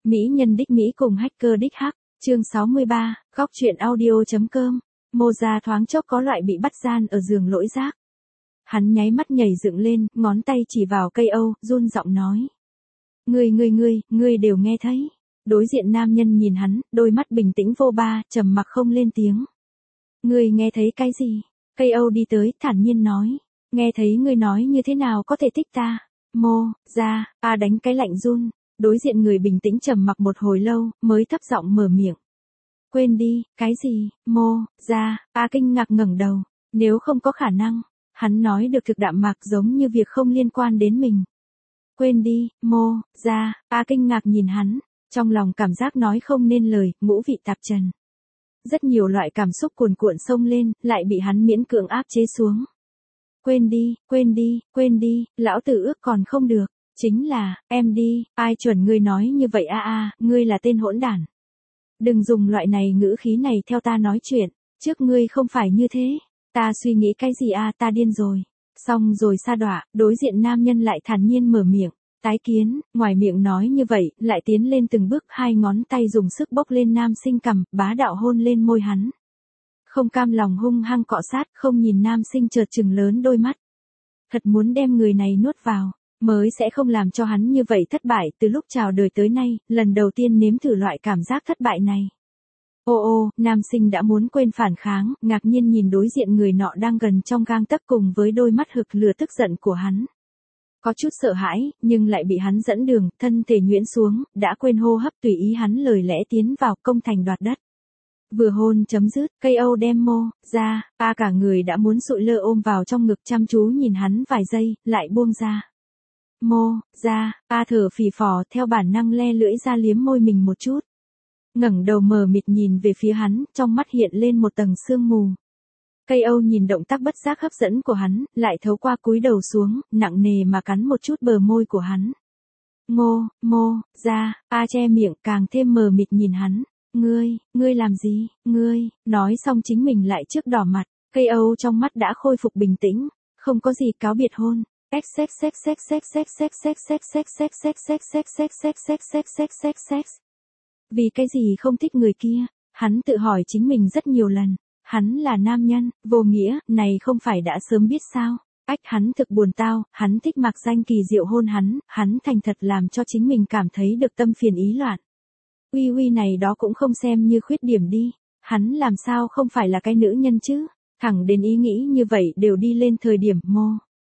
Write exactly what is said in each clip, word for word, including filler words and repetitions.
Mỹ nhân đích Mỹ cùng hacker đích Hắc, chương sáu mươi ba, góc truyện audio.com. Moza thoáng chốc có loại bị bắt gian ở giường lỗi giác. Hắn nháy mắt nhảy dựng lên, ngón tay chỉ vào cây âu, run giọng nói. Ngươi ngươi ngươi, ngươi đều nghe thấy. Đối diện nam nhân nhìn hắn, đôi mắt bình tĩnh vô ba, trầm mặc không lên tiếng. Ngươi nghe thấy cái gì? Cây âu đi tới, thản nhiên nói. Nghe thấy ngươi nói như thế nào có thể thích ta? Mô, ra, a đánh cái lạnh run. Đối diện người bình tĩnh trầm mặc một hồi lâu, mới thấp giọng mở miệng. Quên đi, cái gì? Mô, ra, a kinh ngạc ngẩng đầu. Nếu không có khả năng, hắn nói được thực đạm mạc giống như việc không liên quan đến mình. Quên đi, mô, ra, a kinh ngạc nhìn hắn, trong lòng cảm giác nói không nên lời, ngũ vị tạp trần. Rất nhiều loại cảm xúc cuồn cuộn xông lên, lại bị hắn miễn cưỡng áp chế xuống. Quên đi, quên đi, quên đi, lão tử ước còn không được. Chính là, em đi, ai chuẩn ngươi nói như vậy a a, ngươi là tên hỗn đản. Đừng dùng loại này ngữ khí này theo ta nói chuyện, trước ngươi không phải như thế, ta suy nghĩ cái gì a ta điên rồi. Xong rồi sa đọa, đối diện nam nhân lại thản nhiên mở miệng, tái kiến, ngoài miệng nói như vậy, lại tiến lên từng bước, hai ngón tay dùng sức bốc lên nam sinh cằm, bá đạo hôn lên môi hắn. Không cam lòng hung hăng cọ sát, không nhìn nam sinh chợt trừng lớn đôi mắt. Thật muốn đem người này nuốt vào. Mới sẽ không làm cho hắn như vậy thất bại, từ lúc chào đời tới nay, lần đầu tiên nếm thử loại cảm giác thất bại này. Ô ô, nam sinh đã muốn quên phản kháng, ngạc nhiên nhìn đối diện người nọ đang gần trong gang tấc cùng với đôi mắt hực lửa tức giận của hắn. Có chút sợ hãi, nhưng lại bị hắn dẫn đường, thân thể nhuyễn xuống, đã quên hô hấp tùy ý hắn lời lẽ tiến vào công thành đoạt đất. Vừa hôn chấm dứt, cây âu đem mô, ra, a cả người đã muốn sụi lơ ôm vào trong ngực chăm chú nhìn hắn vài giây, lại buông ra. Mô, ra, a thở phì phò theo bản năng le lưỡi ra liếm môi mình một chút. Ngẩng đầu mờ mịt nhìn về phía hắn, trong mắt hiện lên một tầng sương mù. Cây âu nhìn động tác bất giác hấp dẫn của hắn, lại thấu qua cúi đầu xuống, nặng nề mà cắn một chút bờ môi của hắn. Ngô, mô, ra, a che miệng càng thêm mờ mịt nhìn hắn. Ngươi, ngươi làm gì, ngươi, nói xong chính mình lại trước đỏ mặt, cây âu trong mắt đã khôi phục bình tĩnh, không có gì cáo biệt hôn. Sex sex sex sex sex sex sex sex sex sex sex sex sex sex sex sex sex sex sex sex. Vì cái gì không thích người kia? Hắn tự hỏi chính mình rất nhiều lần. Hắn là nam nhân, vô nghĩa, này không phải đã sớm biết sao? Ách hắn thực buồn tao, hắn thích mặc danh kỳ diệu hôn hắn, hắn thành thật làm cho chính mình cảm thấy được tâm phiền ý loạn. Uy uy này đó cũng không xem như khuyết điểm đi. Hắn làm sao không phải là cái nữ nhân chứ? Thẳng đến ý nghĩ như vậy đều đi lên thời điểm mô.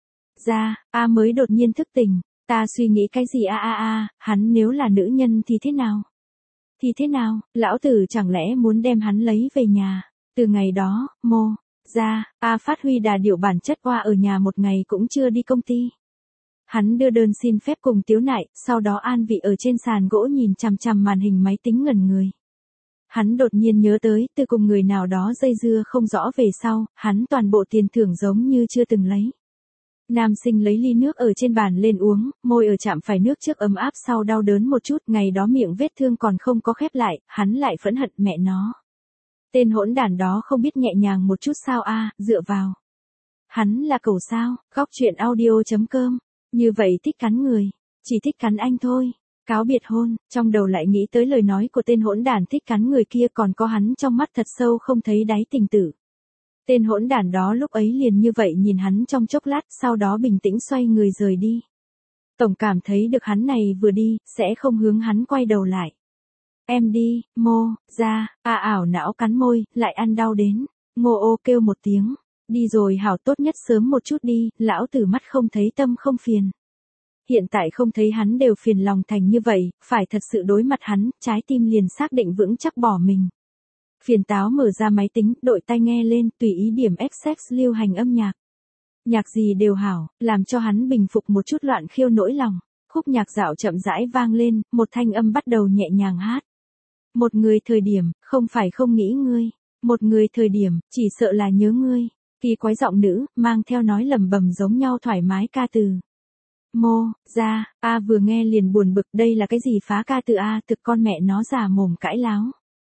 Ra, a mới đột nhiên thức tỉnh, ta suy nghĩ cái gì a a a, hắn nếu là nữ nhân thì thế nào? Thì thế nào, lão tử chẳng lẽ muốn đem hắn lấy về nhà? Từ ngày đó, mô, ra, a phát huy đà điệu bản chất qua ở nhà một ngày cũng chưa đi công ty. Hắn đưa đơn xin phép cùng Tiếu Nại, sau đó an vị ở trên sàn gỗ nhìn chằm chằm màn hình máy tính ngẩn người. Hắn đột nhiên nhớ tới, từ cùng người nào đó dây dưa không rõ về sau, hắn toàn bộ tiền thưởng giống như chưa từng lấy. Nam sinh lấy ly nước ở trên bàn lên uống, môi ở chạm phải nước trước ấm áp sau đau đớn một chút, ngày đó miệng vết thương còn không có khép lại, hắn lại phẫn hận mẹ nó. Tên hỗn đản đó không biết nhẹ nhàng một chút sao a, dựa vào. Hắn là cẩu sao, góc truyện audio.com, như vậy thích cắn người, chỉ thích cắn anh thôi. Cáo biệt hôn, trong đầu lại nghĩ tới lời nói của tên hỗn đản thích cắn người kia còn có hắn trong mắt thật sâu không thấy đáy tình tử. Tên hỗn đản đó lúc ấy liền như vậy nhìn hắn trong chốc lát, sau đó bình tĩnh xoay người rời đi. Tổng cảm thấy được hắn này vừa đi, sẽ không hướng hắn quay đầu lại. Em đi, mô, ra, a ảo não cắn môi, lại ăn đau đến. Ngô ô kêu một tiếng, đi rồi hảo tốt nhất sớm một chút đi, lão tử mắt không thấy tâm không phiền. Hiện tại không thấy hắn đều phiền lòng thành như vậy, phải thật sự đối mặt hắn, trái tim liền xác định vững chắc bỏ mình. Phiền táo mở ra máy tính, đội tai nghe lên, tùy ý điểm ép ích lưu hành âm nhạc. Nhạc gì đều hảo, làm cho hắn bình phục một chút loạn khiêu nỗi lòng. Khúc nhạc dạo chậm rãi vang lên, một thanh âm bắt đầu nhẹ nhàng hát. Một người thời điểm, không phải không nghĩ ngươi. Một người thời điểm, chỉ sợ là nhớ ngươi. Kỳ quái giọng nữ, mang theo nói lầm bầm giống nhau thoải mái ca từ. Mô, ra, a vừa nghe liền buồn bực, đây là cái gì phá ca từ a, thực con mẹ nó già mồm cãi láo.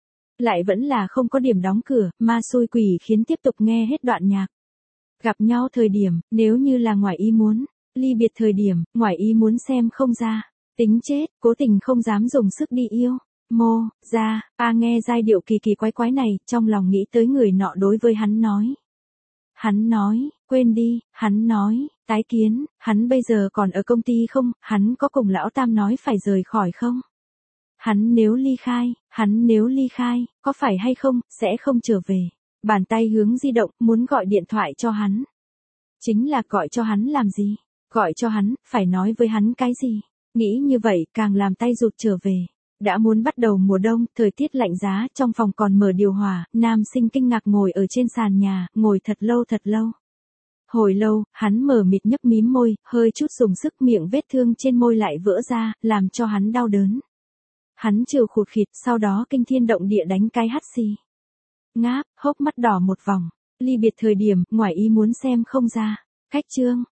Lại vẫn là không có điểm đóng cửa, ma xui quỷ khiến tiếp tục nghe hết đoạn nhạc. Gặp nhau thời điểm, nếu như là ngoài ý muốn, ly biệt thời điểm, ngoài ý muốn xem không ra. Tính chết, cố tình không dám dùng sức đi yêu. Mô, ra, a nghe giai điệu kỳ kỳ quái quái này, trong lòng nghĩ tới người nọ đối với hắn nói. Hắn nói, quên đi, hắn nói, tái kiến, hắn bây giờ còn ở công ty không, hắn có cùng lão tam nói phải rời khỏi không? Hắn nếu ly khai, hắn nếu ly khai, có phải hay không, sẽ không trở về. Bàn tay hướng di động, muốn gọi điện thoại cho hắn. Chính là gọi cho hắn làm gì? Gọi cho hắn, phải nói với hắn cái gì? Nghĩ như vậy, càng làm tay rụt trở về. Đã muốn bắt đầu mùa đông, thời tiết lạnh giá, trong phòng còn mở điều hòa, nam sinh kinh ngạc ngồi ở trên sàn nhà, ngồi thật lâu thật lâu. Hồi lâu, hắn mở mịt nhấp mím môi, hơi chút dùng sức miệng vết thương trên môi lại vỡ ra, làm cho hắn đau đớn. Hắn trừ khụt khịt, sau đó kinh thiên động địa đánh cái hắt xì. Ngáp, hốc mắt đỏ một vòng. Ly biệt thời điểm, ngoài ý muốn xem không ra. Khách trương,